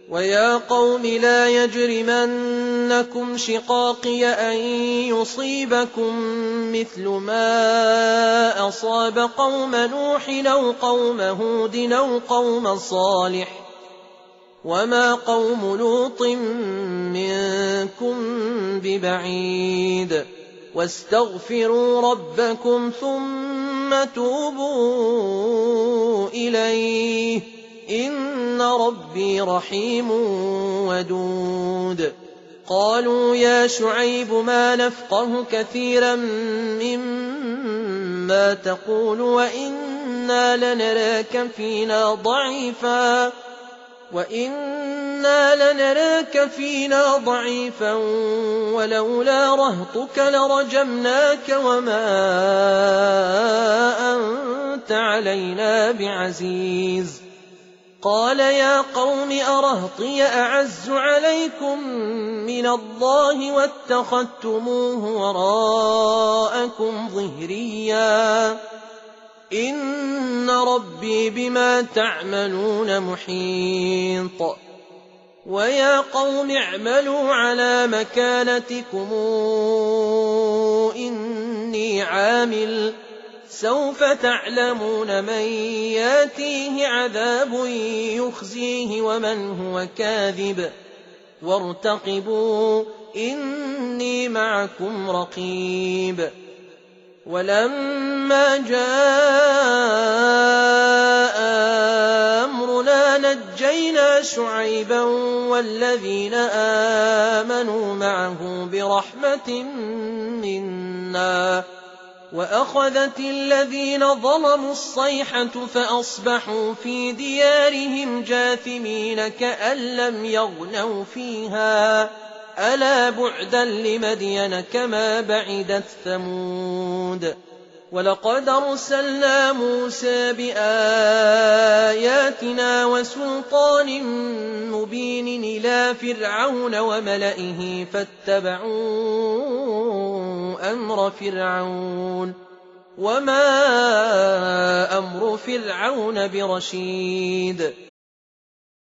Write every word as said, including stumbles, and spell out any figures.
ويا قوم لا يجرمنكم شقاقي أن يصيبكم مثل ما أصاب قوم نوح أو قوم هود أو قوم صالح وما قوم لوط منكم ببعيد واستغفروا ربكم ثم توبوا إليه إن ربي رحيم ودود. قالوا يا شعيب ما نفقه كثيرا مما تقول وإنا لنراك فينا ضعيفا وإنا لنراك فينا ضعيفا ولولا رهطك لرجمناك وما أنت علينا بعزيز. قال يا قوم أرهطي أعز عليكم من الله واتخذتموه وراءكم ظهريا إن ربي بما تعملون محيط. ويا قوم اعملوا على مكانتكم إني عامل سوف تعلمون من ياتيه عذاب يخزيه ومن هو كاذب وارتقبوا إني معكم رقيب. ولما جاء أمرنا نجينا شعيبا والذين آمنوا معه برحمة منا وأخذت الذين ظلموا الصيحة فأصبحوا في ديارهم جاثمين كأن لم يغنوا فيها ألا بعدا لمدين كما بعدت ثمود. ولقد أرسلنا موسى بآياتنا وسلطان مبين إلى فرعون وملئه فاتبعوا أمر فرعون وما أمر فرعون برشيد.